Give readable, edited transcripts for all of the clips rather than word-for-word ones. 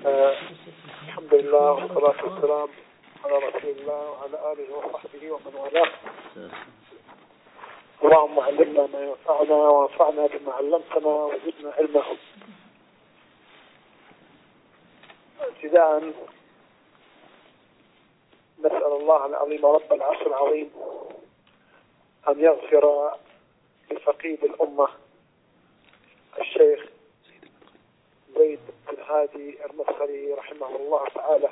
الحمد لله والصلاة والسلام على رسول الله وعلى آله وصحبه ومن والاه. اللهم علمنا ما ينفعنا وانفعنا بما علمتنا وزدنا علما. ابتداء نسأل الله العظيم رب العرش العظيم أن يغفر لفقيد الأمة الشيخ زيد بن هادي المدخلي رحمه الله تعالى،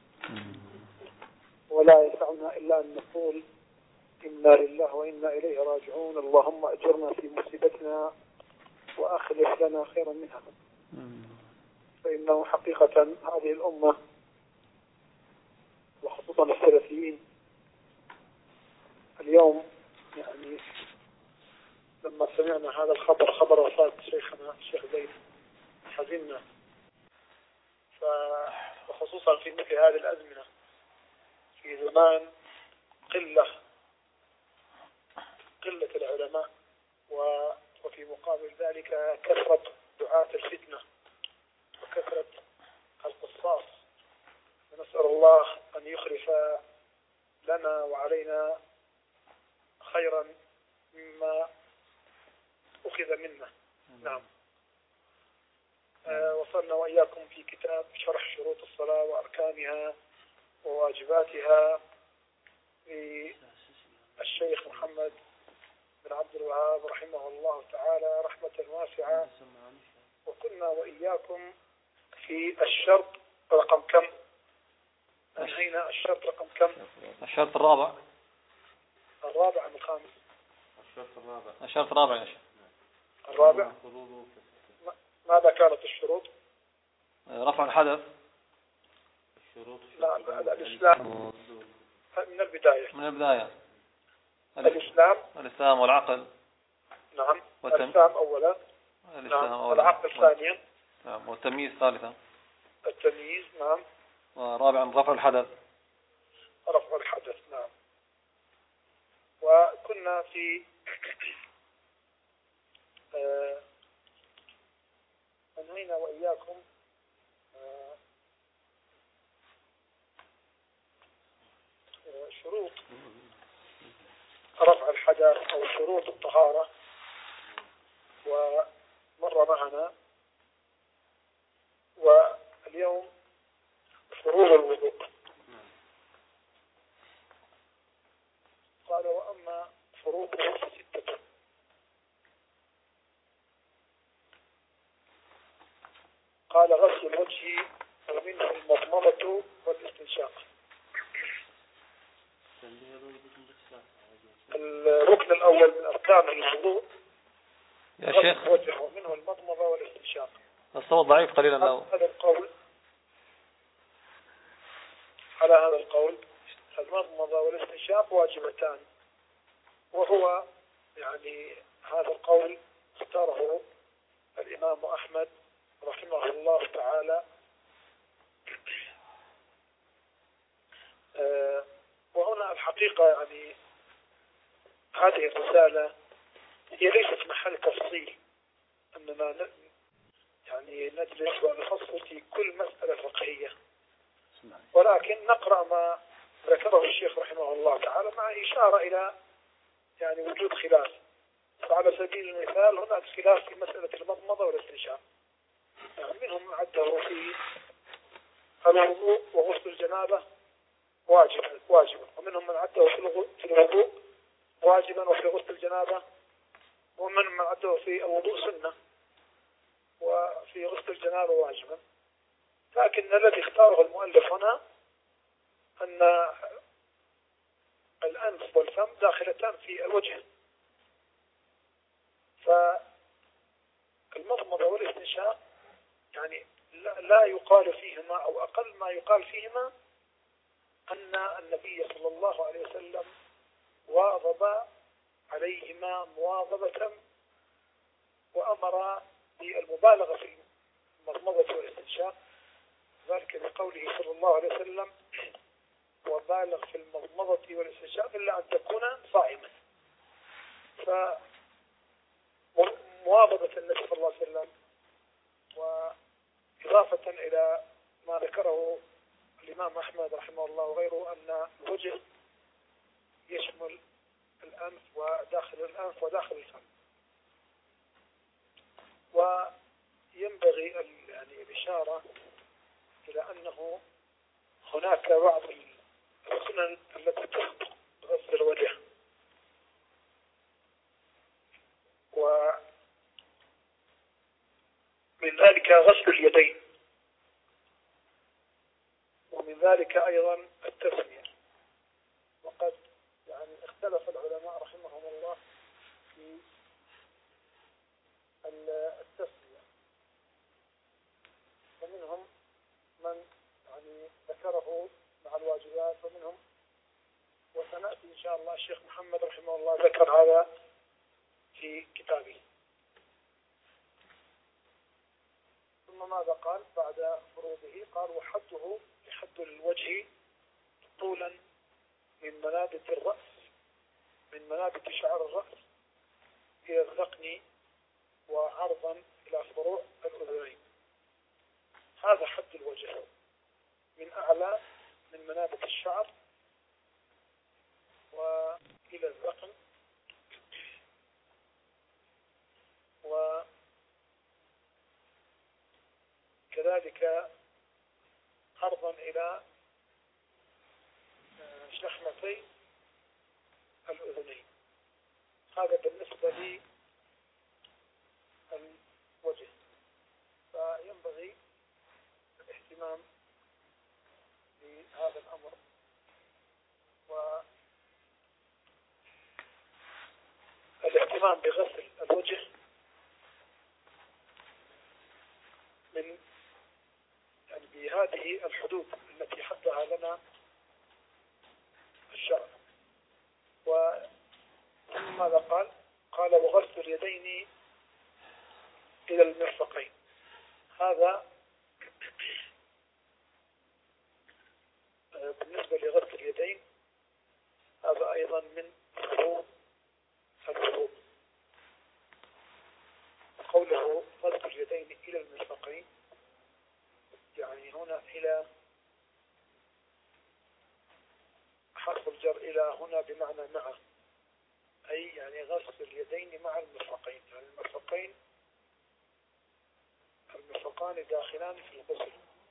ولا يسعنا إلا أن نقول إنا لله وإنا إليه راجعون. اللهم أجرنا في مصيبتنا وأخلف لنا خيرا منها، فإنه حقيقة هذه الأمة وخصوصا السلفيين اليوم يعني لما سمعنا هذا الخبر، خبر وفاة شيخنا الشيخ زيد، حزننا، وخصوصا في مثل هذه الأزمنة في زمان قلة العلماء وفي مقابل ذلك كثرة دعاة الفتنة وكثرة القصاص. ونسأل الله أن يخلف لنا وعلينا خيرا مما أخذ منا. نعم. وصلنا وإياكم في كتاب شرح شروط الصلاة وأركانها وواجباتها للشيخ محمد بن عبد الوهاب رحمه الله تعالى رحمة واسعة. وكنا وإياكم في الشرط رقم كم؟ أنهينا الشرط رقم كم؟ الشرط الرابع. الرابع من الخامس؟ الشرط الرابع يا شيخ. الرابع. ماذا كانت الشروط؟ رفع الحدث. لا، الإسلام من البداية. الإسلام والعقل. نعم. الإسلام أولا. نعم. والعقل ثانيا. نعم. والتمييز ثالثا. التمييز. نعم. ورابعا رفع الحدث. نعم. وكنا في أنهينا وإياكم شروط رفع الحدث أو شروط الطهارة، ومر معنا. واليوم فروض الوضوء. قال وأما فروضه فستة. قال غسل الوجه ومنه المضمضة والاستنشاق. الركن الأول من أركان الوضوء يا شيخ الوجه ومنه المضمضة والاستنشاق. الصوت ضعيف قليلا. على هذا القول المضمضة والاستنشاق واجبتان، وهو يعني هذا القول اختاره الإمام أحمد رحمه الله تعالى. وهنا الحقيقة يعني هذه الرسالة هي ليست محل تفصيل أننا يعني نجلس ونفصل في كل مسألة فقهية، ولكن نقرأ ما ذكره الشيخ رحمه الله تعالى مع إشارة إلى يعني وجود خلاف. فعلى سبيل المثال هناك خلاف في مسألة المضمضة والاستنشاق، يعني منهم من عده في الوضوء وغسل الجنابة واجبا، ومنهم من عده في الوضوء واجبا وفي غسل الجنابة، ومنهم من عده في الوضوء سنة وفي غسل الجنابة واجبا. لكن الذي اختاره المؤلف هنا أن الأنف والفم داخلتان في الوجه، فالمضمضة والاستنشاق يعني لا يقال فيهما أو أقل ما يقال فيهما أن النبي صلى الله عليه وسلم واظب عليهما مواظبة وأمر بالمبالغة في المضمضة والاستنشاق، ذلك بقوله صلى الله عليه وسلم وبالغ في المضمضة والاستنشاق إلا أن تكون صائما. فمواظبة النبي صلى الله عليه وسلم وإضافة إلى ما ذكره الإمام أحمد رحمه الله وغيره أن الوجه يشمل الأنف وداخل الأنف وداخل الفم. وينبغي يعني الإشارة إلى أنه هناك بعض السنن التي تسبق غسل الوجه، ومن ذلك غسل اليدين، ومن ذلك أيضا التسمية. وقد يعني اختلف العلماء رحمهم الله في التسمية، فمنهم من يعني ذكره مع الواجبات، ومنهم وسنأتي إن شاء الله الشيخ محمد رحمه الله ذكر هذا في كتابه. ثم ماذا قال بعد فروضه؟ قال وحده لحد الوجه طولا من منابت الرأس، من منابت شعر الرأس إلى الذقن، وعرضا إلى فروع الأذنين. هذا حد الوجه، من أعلى من منابت الشعر وإلى الذقن، وكذلك عرضا إلى شحمتي الأذنين. هذا بالنسبة للوجه. فينبغي الاهتمام بهذا الأمر، والاهتمام بغسل الوجه من يعني بهذه الحدود التي حدها لنا الشرع. وماذا قال؟ قال وغسل اليدين إلى المرفقين. هذا بالنسبة لغسل اليدين، هذا أيضا من فروض الوضوء. قوله غسل اليدين إلى المرفقين، يعني هنا إلى حرف الجر إلى هنا بمعنى مع، أي يعني غسل اليدين مع المرفقين. يعني المرفقان داخلان في الغسل.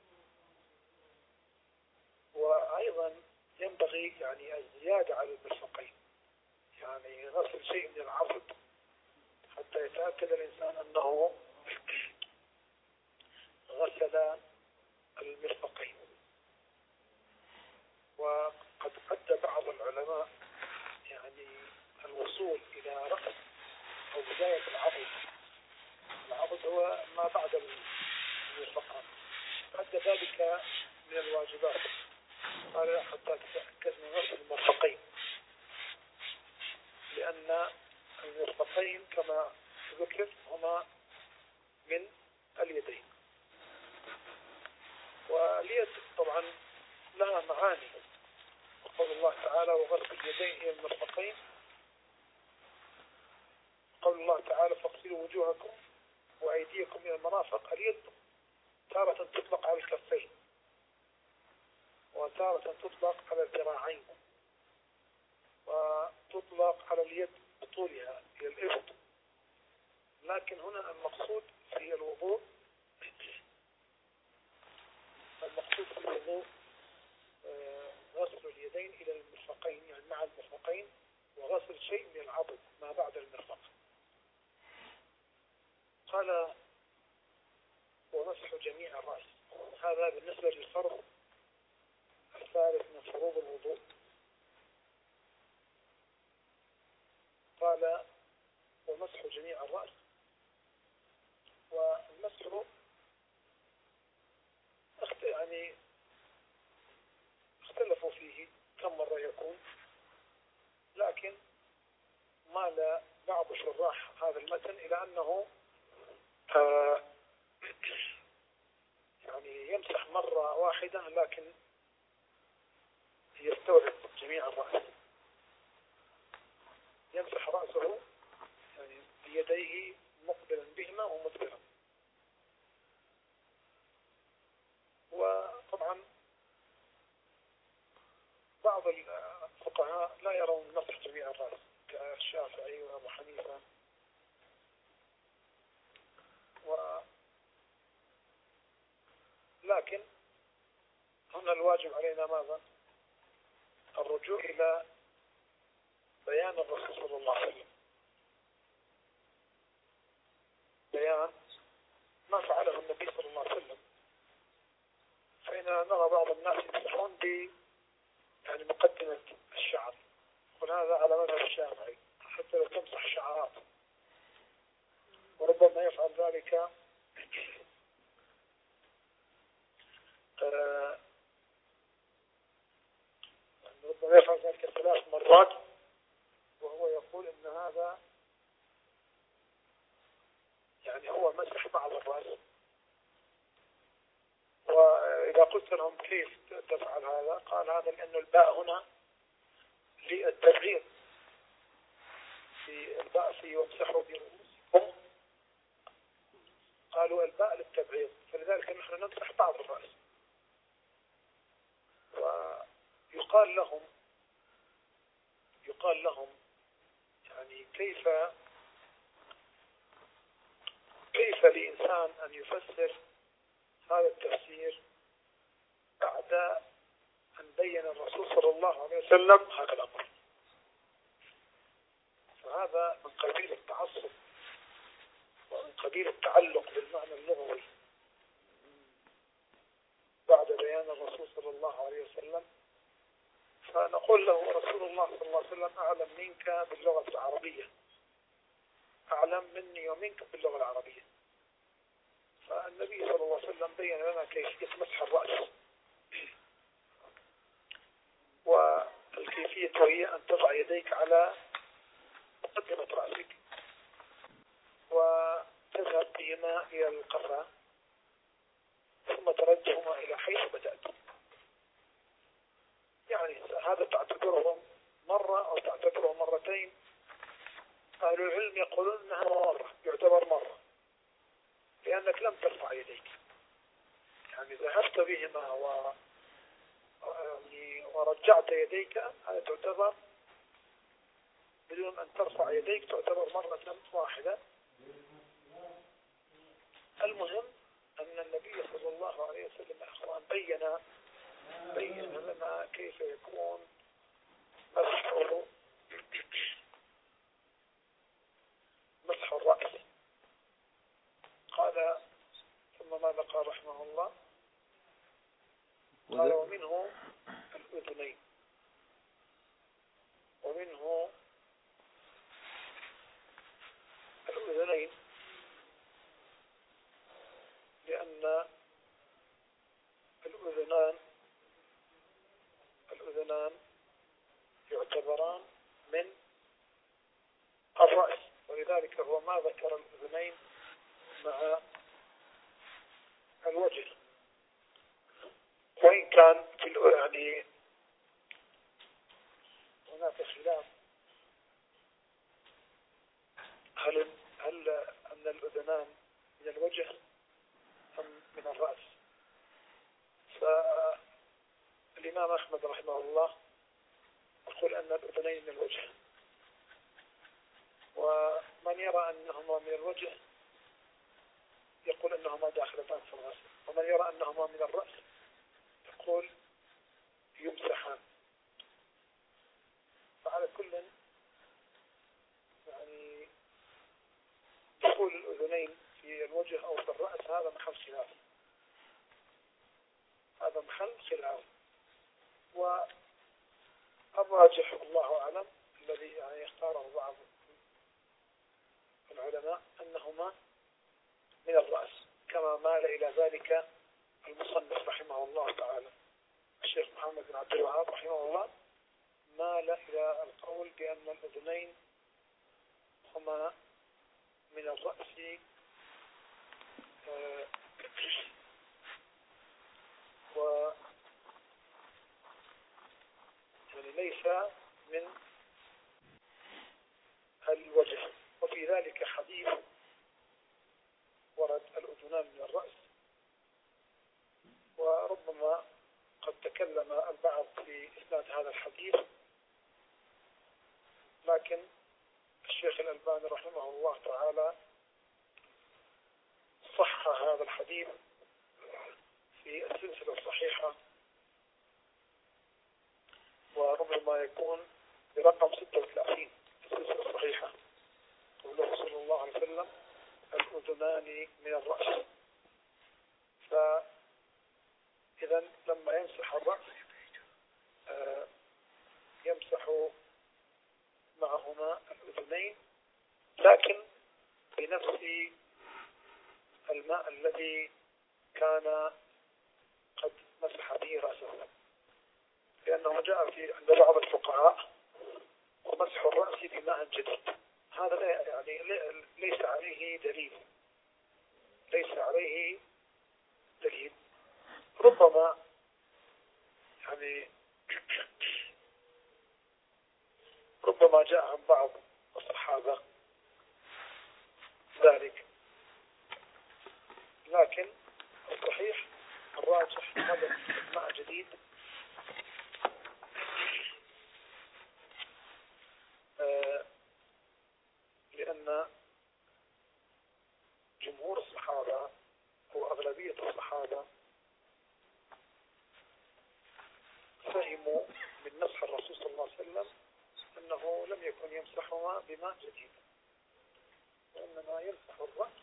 وأيضا ينبغي يعني الزيادة على المرفقين، يعني غسل شيء من العضد حتى يتأكد الإنسان أنه غسل المرفقين. وقد أدى بعض العلماء يعني الوصول إلى رأس أو بداية العضد. العضد هو ما بعد المرفقان، أدى ذلك من الواجبات. قال حتى تتأكد من غسل المرفقين، لأن المرفقين كما ذكر هما من اليدين. واليد طبعا لها معاني. وقال الله تعالى وغسل اليدين إلى المرفقين. قال الله تعالى فاغسلوا وجوهكم وأيديكم إلى المرافق. اليد تارة تطلق على الكفين، وتارة تطلق على الذراعين، وتطلق على اليد بطولها إلى الإبط. لكن هنا المقصود في الوضوء غسل اليدين إلى المرفقين، يعني مع المرفقين، وغسل شيء من العضد ما بعد المرفق. قال ومسح جميع الرأس. هذا بالنسبة للفرض الثالث من فروض الوضوء. قال ومسح جميع الرأس. والمسح يعني اختلفوا فيه كم مرة يكون، لكن مال بعض شراح هذا المتن إلى أنه يعني يمسح مرة واحدة، لكن يستوعب جميع الرأس. يمسح رأسه يعني بيديه مقبلا بهما ومدبرا. وهذا لكن هنا الواجب علينا ماذا؟ الرجوع إلى بيان الرسول صلى الله عليه وسلم، بيان ما فعله النبي صلى الله عليه وسلم. فإننا نرى بعض الناس يمسحون يعني مقدمة الشعر، وهذا على مذهب الشافعي حتى لو تمسح شعرات، وربما يفعل ذلك ربما يفعل ذلك 3 مرات، وهو يقول إن هذا يعني هو مسح بعض الرأس. وإذا قلت لهم كيف تفعل هذا؟ قال هذا لأن الباء هنا للتبعيض، في الباء في وامسحوا برؤوسكم، قالوا الباء للتبعيض، فلذلك نحن نمسح بعض الرأس. ويقال لهم يعني كيف لإنسان أن يفسر هذا التفسير بعد أن بين الرسول صلى الله عليه وسلم هذا الأمر؟ فهذا من قبيل التعصب ومن قبيل التعلق بالمعنى اللغوي بعد بيان الرسول صلى الله عليه وسلم. فنقول له رسول الله صلى الله عليه وسلم أعلم منك باللغة العربية، أعلم مني ومنك باللغة العربية. فالنبي صلى الله عليه وسلم بين لنا كيفية مسح الرأس، والكيفية هي أن تضع يديك على مقدمة رأسك وتذهب بهما إلى القفا، ثم تردهما إلى حيث بدأت. يعني هذا تعتبره مرة أو تعتبره مرتين. أهل العلم يقولون أنها مرة، يعتبر مرة، لأنك لم ترفع يديك، يعني ذهبت بهما ورجعت يديك، هذا تعتبر بدون أن ترفع يديك، تعتبر مرة واحدة. المهم أن النبي صلى الله عليه وسلم يا أخوان بين لنا كيف يكون مسح الرأس. قال ثم ماذا قال رحمه الله؟ قال ومنه الأذنين، ومنه الأذنين لأن الأذنان يعتبران من الرأس، ولذلك هو ما ذكر الأذنين مع الوجه. وإن كان في يعني هناك خلاف هل أن الأذنان من الوجه أم من الرأس. فالإمام أحمد رحمه الله يقول أن الأذنين من الوجه، ومن يرى أنهما من الوجه يقول أنهما داخلتان في الرأس، ومن يرى أنهما من الرأس يقول يمسحان. فعلى كل يعني دخول الأذنين في الوجه أو في الرأس هذا محل خلاف، هذا محل خلاف. والراجح الله أعلم الذي يعني يختاره بعض العلماء أنهما من الرأس، كما مال إلى ذلك المصنف رحمه الله تعالى. الشيخ محمد بن عبد الوهاب رحمه الله مال إلى القول بأن الأذنين هما من الرأس، و يعني ليس من الوجه. وفي ذلك حديث ورد الأذنان من الرأس، وربما قد تكلم البعض في إسناد هذا الحديث، لكن الشيخ الألباني رحمه الله تعالى صح هذا الحديث في السلسلة الصحيحة، وربما يكون برقم 36 في السلسلة الصحيحة، قوله صلى الله عليه وسلم: الأذنان من الرأس. فإذا لما يمسح الرأس يمسح معهما الأذنين، لكن بنفس الماء الذي كان قد مسح به رأسه، لأنه جاء في عند بعض الفقهاء ومسح الرأس بماء جديد. هذا يعني ليس عليه دليل، ليس عليه دليل. ربما يعني ربما جاء عن بعض الصحابة ذلك، لكن الصحيح الراجح هذا ماء جديد، لأن جمهور الصحابة أو أغلبية الصحابة فهموا من مسح الرسول صلى الله عليه وسلم أنه لم يكن يمسحهما بماء جديد، وإنما يمسح الرأس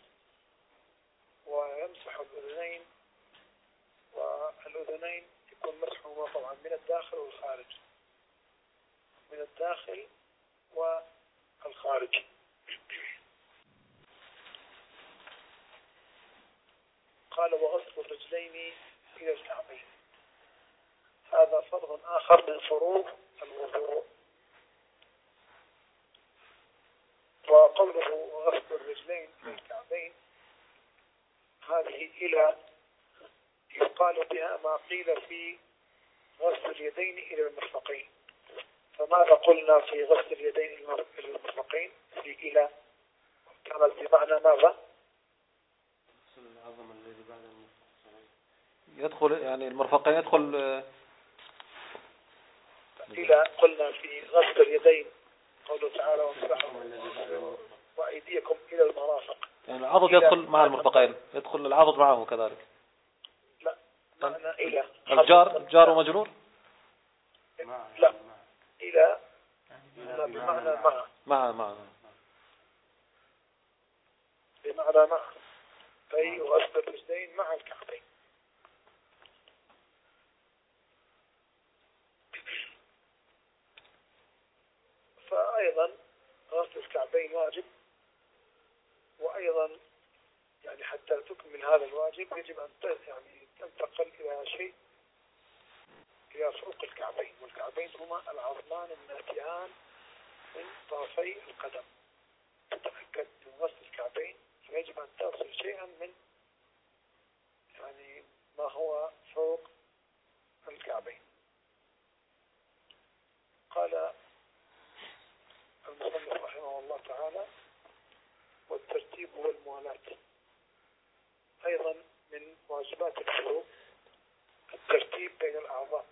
ويمسح الأذنين، والأذنين يكون مسحهما طبعا من الداخل والخارج، من الداخل والخارج. قال: وغسل الرجلين إلى الكعبين. هذا فرض آخر من فروض الوضوء. وقوله غسل الرجلين إلى الكعبين، هذه إلى يقال بها ما قيل في غسل اليدين إلى المرفقين. فماذا قلنا في غسل اليدين إلى المرفقين؟ في إلى كانت بمعنى ماذا؟ يدخل يعني المرفقين يدخل إلى. قلنا في غسل اليدين قوله تعالى: وامسحوا وأيديكم إلى المرافق. يعني العضد يدخل مع المرفقين، يدخل العضد معه كذلك. لا، معنى إلى الجار ومجرور. لا، إلى بمعنى مع، بمعنى مع، أي غسل الرجلين مع الكعبين. فأيضا غسل الكعبين واجب، وأيضا يعني حتى تكمل هذا الواجب يجب أن يعني تنتقل إلى شيء، إلى فوق الكعبين، والكعبين هما العظمان الناتئان من طرفي القدم. تتأكد من غسل الكعبين، فيجب أن تغسل شيئا من يعني ما هو فوق الكعبين. قال المصنف رحمه الله تعالى: والترتيب والموالاة. أيضا من واجبات الوضوء الترتيب بين الأعضاء.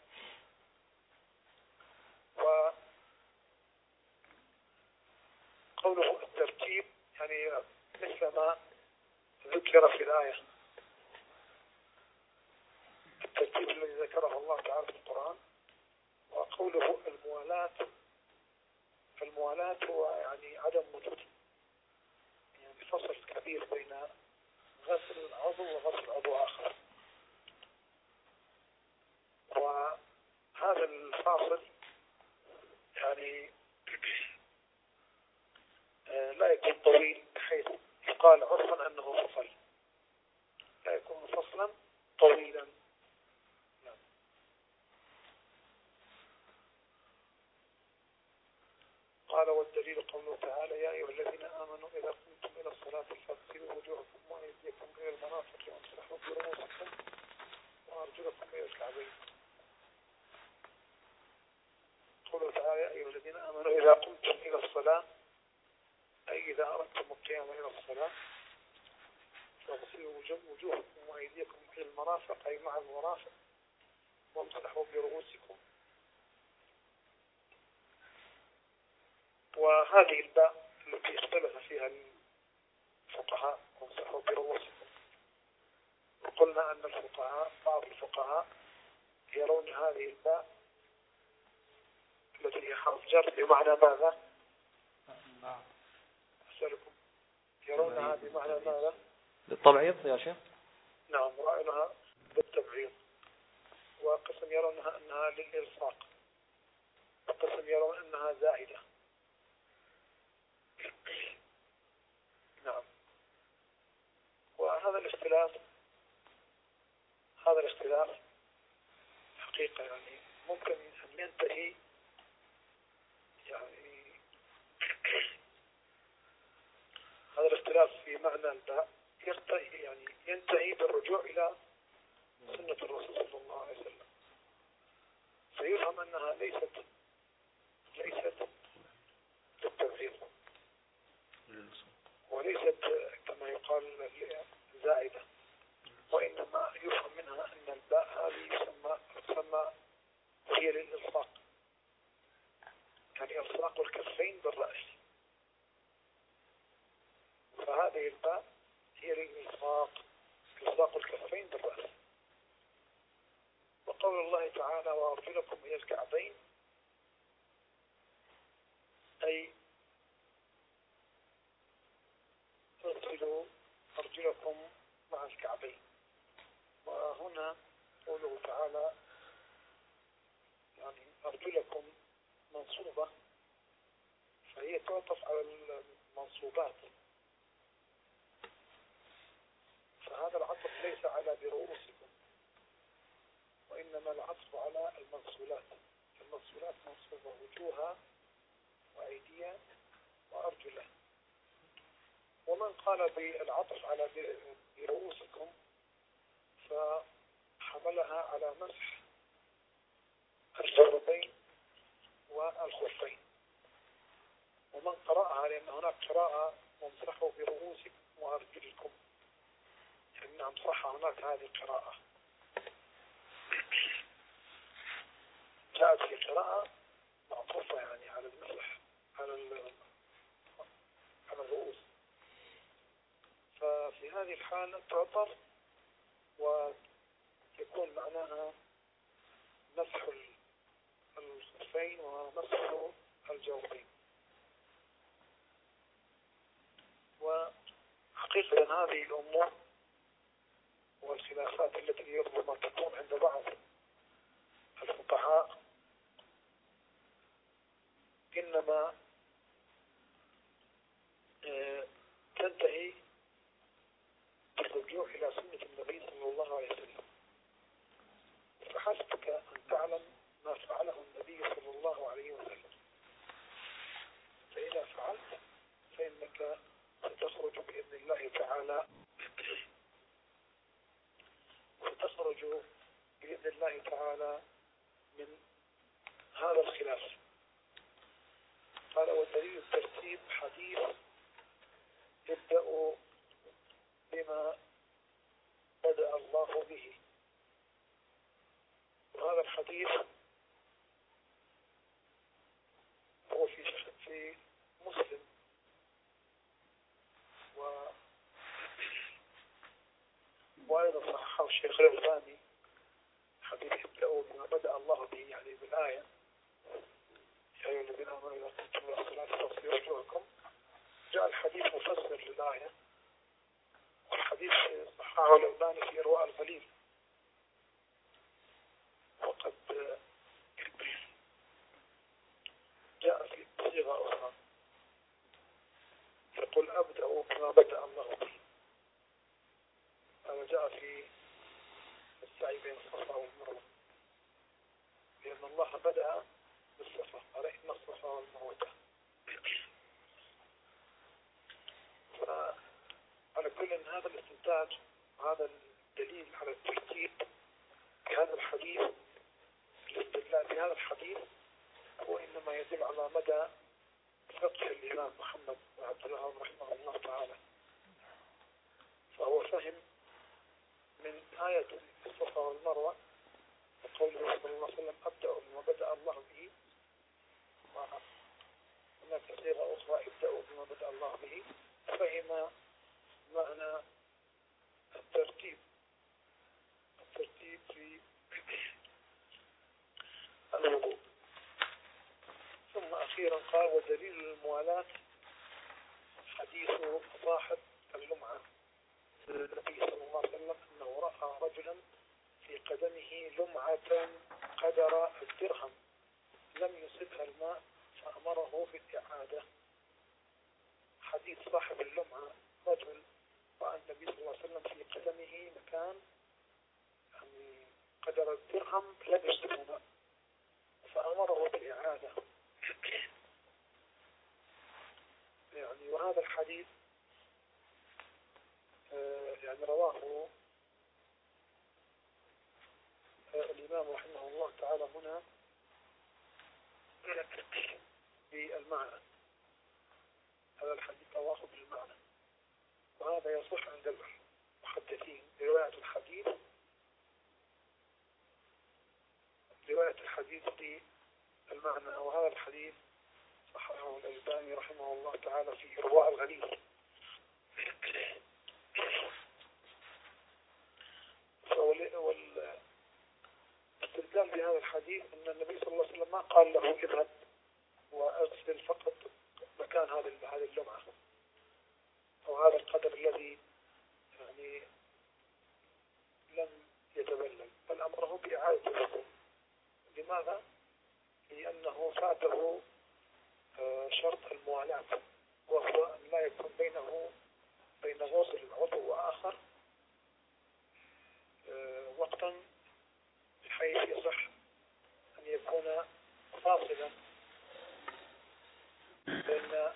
وقوله الترتيب يعني مثل ما ذكر في الآية، الترتيب الذي ذكره الله تعالى في القرآن. وقوله الموالاة، فالموالاة هو يعني عدم وجود يعني فصل كبير بين غسل العضو وغسل عضو آخر، وهذا الفاصل يعني لا يكون طويل بحيث يقال عرفا أنه فصل، لا يكون فصلا طويلا. قال: والدليل قوله تعالى: يا أيها الذين آمنوا إذا قمتم إلى الصلاة فاغسلوا وجوهكم وأيديكم إلى المرافق وامسحوا برؤوسكم وأرجلكم إلى الكعبين. قوله تعالى: يا أيها الذين آمنوا إذا قمتم إلى الصلاة، أي إذا أردتم القيام إلى الصلاة، فاغسلوا وجوهكم وأيديكم إلى المرافق، أي مع المرافق، وامسحوا برؤوسكم. وهذه الباء التي اختلف فيها الفقهاء: وامسحوا برؤوسكم. قلنا أن بعض الفقهاء يرون هذه الباء التي هي حرف جر بمعنى ماذا؟ أسألكم، يرونها بمعنى ماذا؟ للتبعيض يا شيخ. نعم، رأيناها بالتبعيض. وقسم يرونها أنها للإلصاق، وقسم يرون أنها زائدة. نعم. وهذا الاختلاف حقيقة يعني ممكن أن ينتهي يعني هذا الاختلاف في معنى الباء ينتهي بالرجوع إلى سنة الرسول صلى الله عليه وسلم، فيفهم أنها ليست للتبعيض، وليست كما يقال زائدة، وإنما يفهم منها أن الباء هذه تسمى هي للإلصاق، يعني إلصاق الكفين بالرأس، فهذه الباء هي للإلصاق الكفين بالرأس. وقول الله تعالى وأرجلكم إلى الكعبين، أي ارسلوا أرجلكم مع الكعبين. وهنا قوله تعالى يعني أرجلكم منصوبة، فهي تعطف على المنصوبات، فهذا العطف ليس على برؤوسكم، وإنما العطف على المنصولات. المنصولات منصوبة وجوها وأيديا وأرجلا. ومن قال بالعطف على برؤوسكم فحملها على مسح الجوربين والخفين. ومن قرأها لأن هناك قراءة وامسحوا برؤوسكم وأرجلكم، يعني نعم صح هناك هذه القراءة، جاءت في قراءة معطوفة يعني على المسح على الرؤوس، ففي هذه الحالة تعطف ويكون معناها مسح الخفين ومسح الجوربين. وحقيقة هذه الأمور والخلافات التي ربما تكون عند بعض الفقهاء إنما تنتهي بالرجوع إلى سنة النبي صلى الله عليه وسلم. فحسبك أن تعلم ما فعله النبي صلى الله عليه وسلم، فإذا فعلت فإنك ستخرج بإذن الله تعالى من هذا الخلاف. قال والدليل الترتيب حديث ابدأوا بما بدأ الله به. وهذا الحديث هو في مسلم، وأيضا صححه الشيخ الألباني حديث ابدأوا بما بدأ الله به، يعني بالآية يا أيها الذين آمنوا إذا قمتم إلى الصلاة فاغسلوا وجوهكم. جاء الحديث مفسر للآية، والحديث صححه الألباني في إرواء الغليل. وقد جاء في صيغة أخرى يقول أبدأوا بما بدأ الله به. هذا جاء في السعي بين الصفا والمروة، لأن الله بدأ بالصفا، قال إن الصفا والمروة. فعلى كل هذا الاستنتاج وهذا الدليل على الترتيب بهذا الحديث، الاستدلال بهذا الحديث هو إنما يدل على مدى فقه الإمام محمد بن عبد الوهاب رحمه الله تعالى. فهو فهم من آية الصفا والمروة وقوله صلى الله عليه وسلم أبدأوا بما بدأ الله به، وهناك صيغة أخرى ابدأوا بما بدأ الله به، فهم معنى الترتيب قال ودليل الموالاة حديث صاحب اللمعة النبي صلى الله عليه وسلم أنه رأى رجلا في قدمه لمعة قدر الدرهم لم يصبها الماء فأمره بالإعادة. حديث صاحب اللمعة رجل رأى النبي صلى الله عليه وسلم في قدمه مكان يعني قدر الدرهم لم يصبه ماء فأمره بالإعادة. يعني وهذا الحديث يعني رواه الإمام رحمه الله تعالى هنا بالمعنى. هذا الحديث رواه بالمعنى وهذا يصح عند المحدثين رواية الحديث بالمعنى. وهذا الحديث صححه الألباني رحمه الله تعالى في إرواء الغليل. والاستدلال بهذا الحديث أن النبي صلى الله عليه وسلم ما قال له اذهب وأغسل فقط مكان هذه اللمعة أو هذا القدر الذي يعني لم يتبلل، بل أمره بإعادة الوضوء. لماذا؟ لأنه فاته شرط الموالاة وهو أن لا يكون بين غسل العضو وآخر وقتا بحيث يصح أن يكون فاصلا بين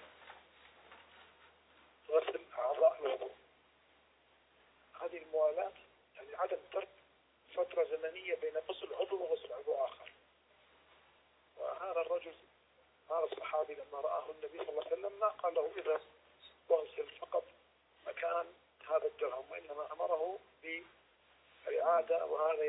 غسل أعضاء الوضوء. هذه الموالاة يعني عدم ترك فترة زمنية بين غسل عضو وغسل عضو آخر. وهذا الرجل هذا الصحابي لما رآه النبي صلى الله عليه وسلم ما قال له اذهب واغسل فقط مكان هذا الدرهم، وإنما أمره بالإعادة.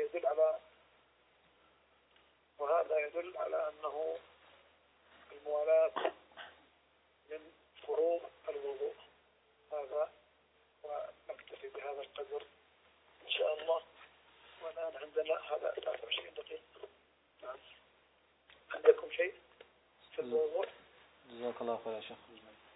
وهذا يدل على أنه الموالاة من فروض الوضوء. هذا ونكتفي بهذا القدر إن شاء الله. والآن عندنا هذا 23 دقيقة. نعم. عندكم شيء في الموضوع؟ جزاك الله خير يا شيخ.